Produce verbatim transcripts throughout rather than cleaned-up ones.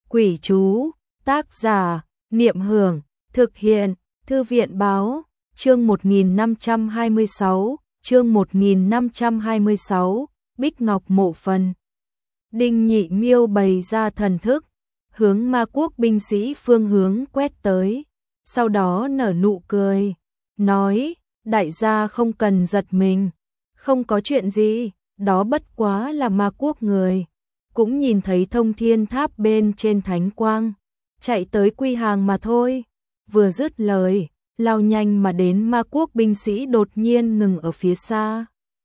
Quỷ chú, tác giả, Niệm Hưởng, thực hiện, Thư viện báo, chương một nghìn năm trăm hai mươi sáu, chương một nghìn năm trăm hai mươi sáu, Bích Ngọc Mộ Phần. Đinh Nhị Miêu bày ra thần thức, hướng Ma Quốc binh sĩ phương hướng quét tới, sau đó nở nụ cười, nói, đại gia không cần giật mình, không có chuyện gì, đó bất quá là Ma Quốc người. Cũng nhìn thấy Thông Thiên Tháp bên trên thánh quang, chạy tới quy hàng mà thôi. Vừa dứt lời, lao nhanh mà đến Ma Quốc binh sĩ đột nhiên ngừng ở phía xa.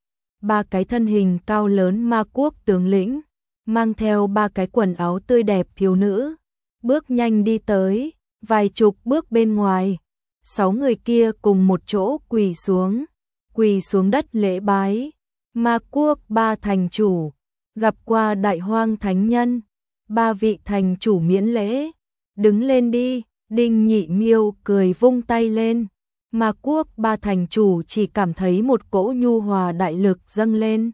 Ba cái thân hình cao lớn Ma Quốc tướng lĩnh, mang theo ba cái quần áo tươi đẹp thiếu nữ, bước nhanh đi tới, vài chục bước bên ngoài. Sáu người kia cùng một chỗ quỳ xuống, quỳ xuống đất lễ bái. Ma Quốc ba thành chủ, gặp qua Đại Hoang Thánh Nhân, ba vị thành chủ miễn lễ, đứng lên đi. Đinh Nhị Miêu cười vung tay lên, Ma Quốc ba thành chủ chỉ cảm thấy một cỗ nhu hòa đại lực dâng lên,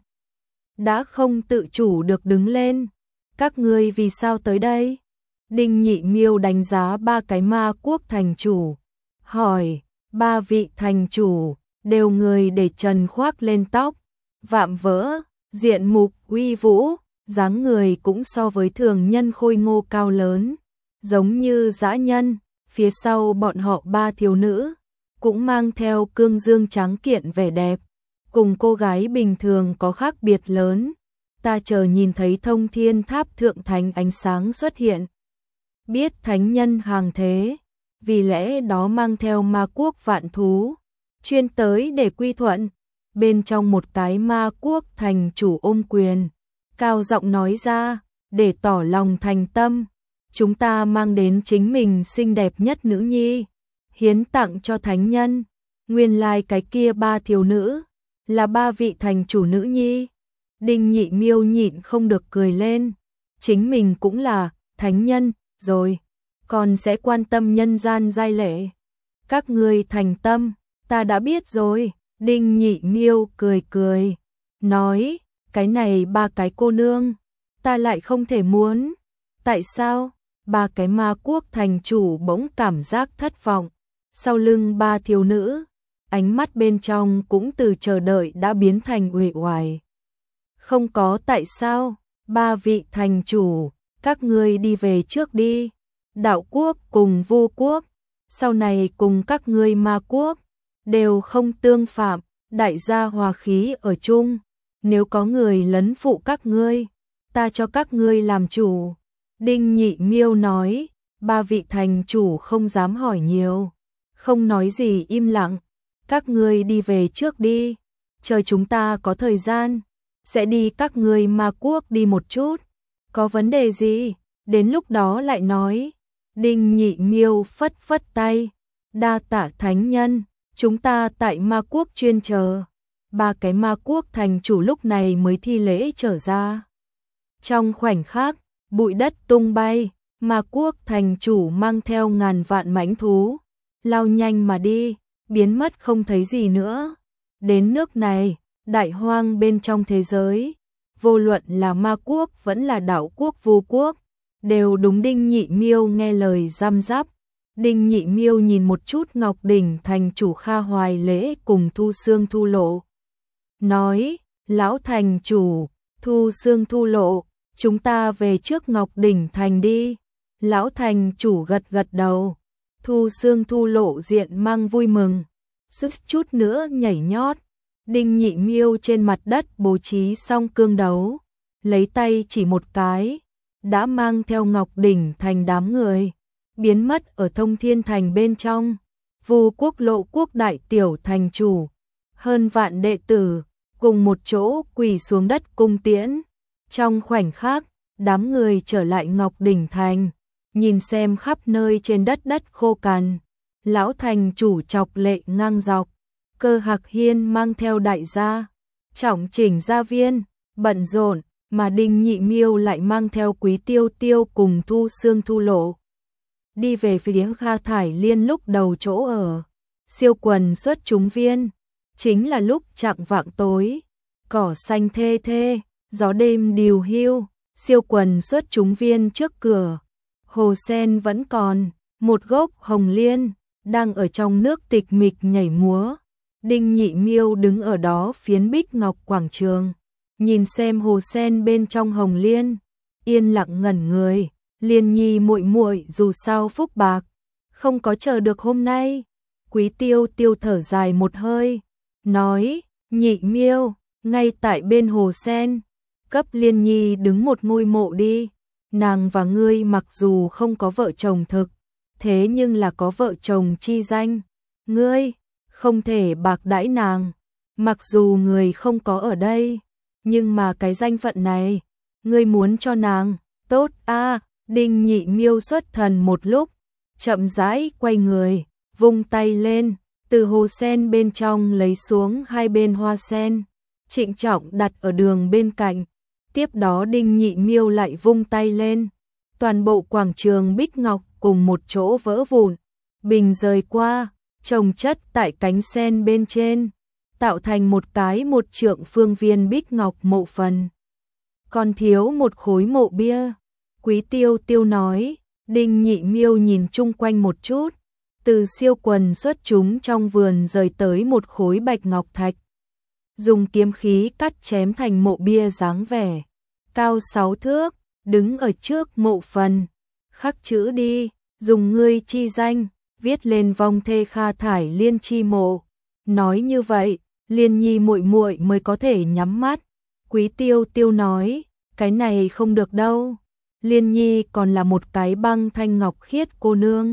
đã không tự chủ được đứng lên. Các ngươi vì sao tới đây? Đinh Nhị Miêu đánh giá ba cái Ma Quốc thành chủ, hỏi. Ba vị thành chủ đều người để trần khoác lên tóc, vạm vỡ, diện mục uy vũ, dáng người cũng so với thường nhân khôi ngô cao lớn, giống như dã nhân. Phía sau bọn họ ba thiếu nữ, cũng mang theo cương dương trắng kiện vẻ đẹp, cùng cô gái bình thường có khác biệt lớn. Ta chờ nhìn thấy Thông Thiên Tháp thượng thánh ánh sáng xuất hiện, biết thánh nhân hàng thế, vì lẽ đó mang theo Ma Quốc vạn thú, chuyên tới để quy thuận. Bên trong một cái Ma Quốc thành chủ ôm quyền, cao giọng nói ra, để tỏ lòng thành tâm, chúng ta mang đến chính mình xinh đẹp nhất nữ nhi, hiến tặng cho thánh nhân. Nguyên lai cái kia ba thiếu nữ, là ba vị thành chủ nữ nhi. Đinh Nhị Miêu nhịn không được cười lên, chính mình cũng là thánh nhân, rồi, còn sẽ quan tâm nhân gian giai lệ. Các ngươi thành tâm, ta đã biết rồi. Đinh Nhị Miêu cười cười, nói, cái này ba cái cô nương, ta lại không thể muốn. Tại sao? Ba cái Ma Quốc thành chủ bỗng cảm giác thất vọng, sau lưng ba thiếu nữ, ánh mắt bên trong cũng từ chờ đợi đã biến thành uể oải. Không có tại sao, ba vị thành chủ, các ngươi đi về trước đi. Đạo Quốc cùng Vu Quốc, sau này cùng các ngươi Ma Quốc, đều không tương phạm, đại gia hòa khí ở chung. Nếu có người lấn phụ các ngươi, ta cho các ngươi làm chủ. Đinh Nhị Miêu nói. Ba vị thành chủ không dám hỏi nhiều, không nói gì im lặng. Các ngươi đi về trước đi, chờ chúng ta có thời gian, sẽ đi các ngươi Ma Quốc đi một chút. Có vấn đề gì, đến lúc đó lại nói. Đinh Nhị Miêu phất phất tay, đa tạ thánh nhân, chúng ta tại Ma Quốc chuyên chờ. Ba cái Ma Quốc thành chủ lúc này mới thi lễ trở ra. Trong khoảnh khắc, bụi đất tung bay, Ma Quốc thành chủ mang theo ngàn vạn mãnh thú, lao nhanh mà đi, biến mất không thấy gì nữa. Đến nước này, Đại Hoang bên trong thế giới, vô luận là Ma Quốc vẫn là Đạo Quốc Vu Quốc, đều đúng Đinh Nhị Miêu nghe lời răm rắp. Đinh Nhị Miêu nhìn một chút Ngọc Đỉnh thành chủ Kha Hoài Lễ cùng Thu Xương Thu Lộ, nói, lão thành chủ, Thu Xương Thu Lộ, chúng ta về trước Ngọc Đỉnh thành đi. Lão thành chủ gật gật đầu. Thu Xương Thu Lộ diện mang vui mừng, sức chút nữa nhảy nhót. Đinh Nhị Miêu trên mặt đất bố trí xong cương đấu, lấy tay chỉ một cái, đã mang theo Ngọc Đỉnh thành đám người, biến mất ở Thông Thiên thành bên trong. Vu Quốc Lộ Quốc đại tiểu thành chủ, hơn vạn đệ tử, cùng một chỗ quỳ xuống đất cung tiễn. Trong khoảnh khắc, đám người trở lại Ngọc Đỉnh thành, nhìn xem khắp nơi trên đất đất khô cằn. Lão thành chủ chọc lệ ngang dọc, Cơ Hạc Hiên mang theo đại gia, trọng chỉnh gia viên, bận rộn, mà Đinh Nhị Miêu lại mang theo Quý Tiêu Tiêu cùng Thu Xương Thu Lộ, đi về phía Kha Thải Liên lúc đầu chỗ ở. Siêu quần xuất chúng viên, chính là lúc chạng vạng tối, cỏ xanh thê thê, gió đêm điều hiu, siêu quần xuất chúng viên trước cửa, Hồ sen vẫn còn, một gốc hồng liên, đang ở trong nước tịch mịch nhảy múa. Đinh Nhị Miêu đứng ở đó phiến bích ngọc quảng trường, nhìn xem hồ sen bên trong hồng liên, yên lặng ngẩn người. Liên Nhi muội muội dù sao phúc bạc, không có chờ được hôm nay. Quý Tiêu Tiêu thở dài một hơi, nói, Nhị Miêu, ngay tại bên hồ sen, cấp Liên Nhi đứng một ngôi mộ đi. Nàng và ngươi mặc dù không có vợ chồng thực, thế nhưng là có vợ chồng chi danh. Ngươi không thể bạc đãi nàng, mặc dù người không có ở đây, nhưng mà cái danh phận này, ngươi muốn cho nàng, tốt a. Đinh Nhị Miêu xuất thần một lúc, chậm rãi quay người, vung tay lên, từ hồ sen bên trong lấy xuống hai bên hoa sen, trịnh trọng đặt ở đường bên cạnh. Tiếp đó Đinh Nhị Miêu lại vung tay lên, toàn bộ quảng trường bích ngọc cùng một chỗ vỡ vụn, bình rời qua, chồng chất tại cánh sen bên trên, tạo thành một cái một trượng phương viên bích ngọc mộ phần. Còn thiếu một khối mộ bia. Quý Tiêu Tiêu nói. Đinh Nhị Miêu nhìn chung quanh một chút, từ siêu quần xuất chúng trong vườn rời tới một khối bạch ngọc thạch, dùng kiếm khí cắt chém thành mộ bia dáng vẻ, cao sáu thước, đứng ở trước mộ phần, khắc chữ đi, dùng ngươi chi danh, viết lên vong thê Kha Thải Liên chi mộ. Nói như vậy, Liên Nhi muội muội mới có thể nhắm mắt. Quý Tiêu Tiêu nói, cái này không được đâu. Liên Nhi còn là một cái băng thanh ngọc khiết cô nương.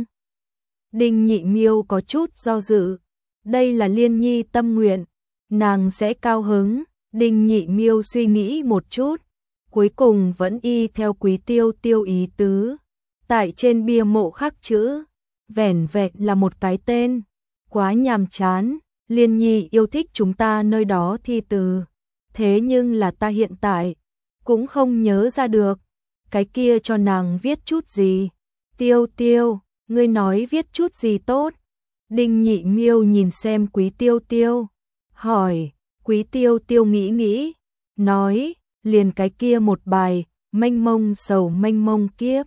Đinh Nhị Miêu có chút do dự. Đây là Liên Nhi tâm nguyện, nàng sẽ cao hứng. Đinh Nhị Miêu suy nghĩ một chút, cuối cùng vẫn y theo Quý Tiêu Tiêu ý tứ. Tại trên bia mộ khắc chữ, vẻn vẹn là một cái tên, quá nhàm chán. Liên Nhi yêu thích chúng ta nơi đó thi từ, thế nhưng là ta hiện tại cũng không nhớ ra được. Cái kia cho nàng viết chút gì? Tiêu Tiêu, ngươi nói viết chút gì tốt? Đinh Nhị Miêu nhìn xem Quý Tiêu Tiêu, hỏi. Quý Tiêu Tiêu nghĩ nghĩ, nói, liền cái kia một bài, mênh mông sầu mênh mông kiếp.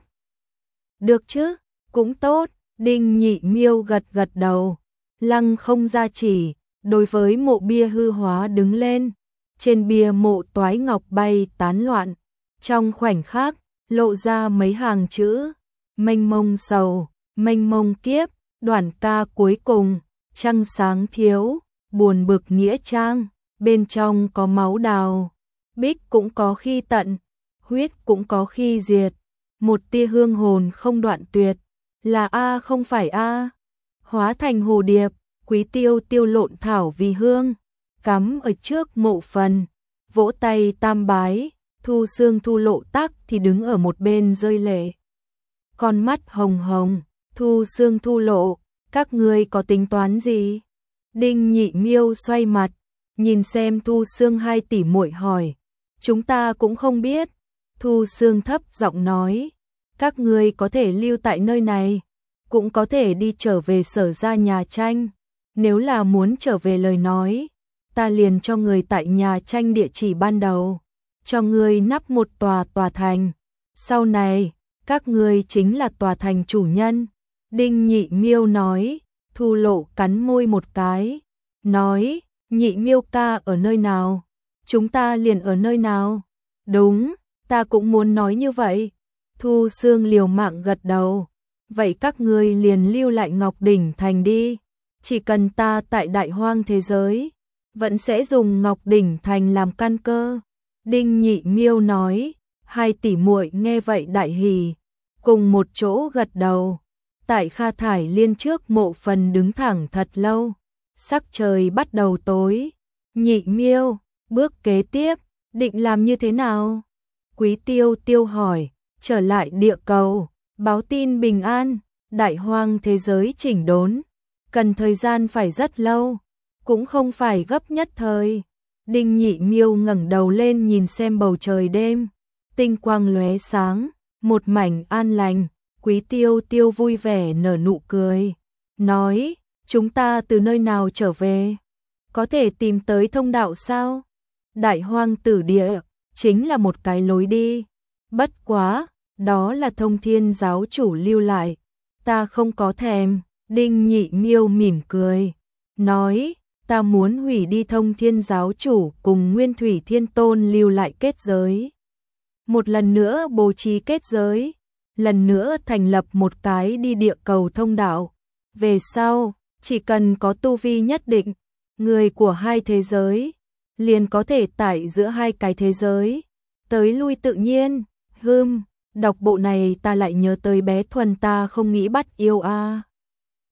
Được chứ, cũng tốt. Đinh Nhị Miêu gật gật đầu, lăng không ra chỉ, đối với mộ bia hư hóa đứng lên. Trên bia mộ toái ngọc bay tán loạn, trong khoảnh khắc lộ ra mấy hàng chữ, mênh mông sầu, mênh mông kiếp, đoạn ca cuối cùng, trăng sáng thiếu, buồn bực nghĩa trang, bên trong có máu đào, bích cũng có khi tận, huyết cũng có khi diệt, một tia hương hồn không đoạn tuyệt, là a không phải a. Hóa thành hồ điệp, Quý Tiêu Tiêu lộn thảo vì hương, cắm ở trước mộ phần, vỗ tay tam bái. Thu Sương Thu Lộ Tắc thì đứng ở một bên rơi lệ, con mắt hồng hồng. Thu Sương Thu Lộ, các ngươi có tính toán gì? Đinh Nhị Miêu xoay mặt, nhìn xem Thu Sương hai tỷ muội hỏi. Chúng ta cũng không biết. Thu Sương thấp giọng nói, các ngươi có thể lưu tại nơi này, cũng có thể đi trở về Sở Gia nhà tranh. Nếu là muốn trở về lời nói, ta liền cho người tại nhà tranh địa chỉ ban đầu, cho ngươi nắp một tòa tòa thành. Sau này, các ngươi chính là tòa thành chủ nhân. Đinh Nhị Miêu nói. Thu Lộ cắn môi một cái, nói, Nhị Miêu ca ở nơi nào, chúng ta liền ở nơi nào. Đúng, ta cũng muốn nói như vậy. Thu Sương liều mạng gật đầu. Vậy các ngươi liền lưu lại Ngọc Đỉnh Thành đi. Chỉ cần ta tại Đại Hoang thế giới, vẫn sẽ dùng Ngọc Đỉnh Thành làm căn cơ. Đinh Nhị Miêu nói. Hai tỷ muội nghe vậy đại hỉ, cùng một chỗ gật đầu. Tại Kha Thải Liên trước mộ phần đứng thẳng thật lâu, sắc trời bắt đầu tối. Nhị Miêu, bước kế tiếp, định làm như thế nào? Quý Tiêu Tiêu hỏi. Trở lại địa cầu, báo tin bình an, Đại Hoang thế giới chỉnh đốn, cần thời gian phải rất lâu, cũng không phải gấp nhất thời. Đinh Nhị Miêu ngẩng đầu lên nhìn xem bầu trời đêm, tinh quang lóe sáng, một mảnh an lành. Quý Tiêu Tiêu vui vẻ nở nụ cười, nói, chúng ta từ nơi nào trở về? Có thể tìm tới thông đạo sao? Đại Hoang tử địa, chính là một cái lối đi. Bất quá, đó là Thông Thiên giáo chủ lưu lại, ta không có thèm. Đinh Nhị Miêu mỉm cười, nói, ta muốn hủy đi Thông Thiên giáo chủ cùng Nguyên Thủy Thiên Tôn lưu lại kết giới. Một lần nữa bố trí kết giới, lần nữa thành lập một cái đi địa cầu thông đạo. Về sau, chỉ cần có tu vi nhất định, người của hai thế giới, liền có thể tải giữa hai cái thế giới, tới lui tự nhiên. Hừm, đọc bộ này ta lại nhớ tới bé Thuần ta không nghĩ bắt yêu a.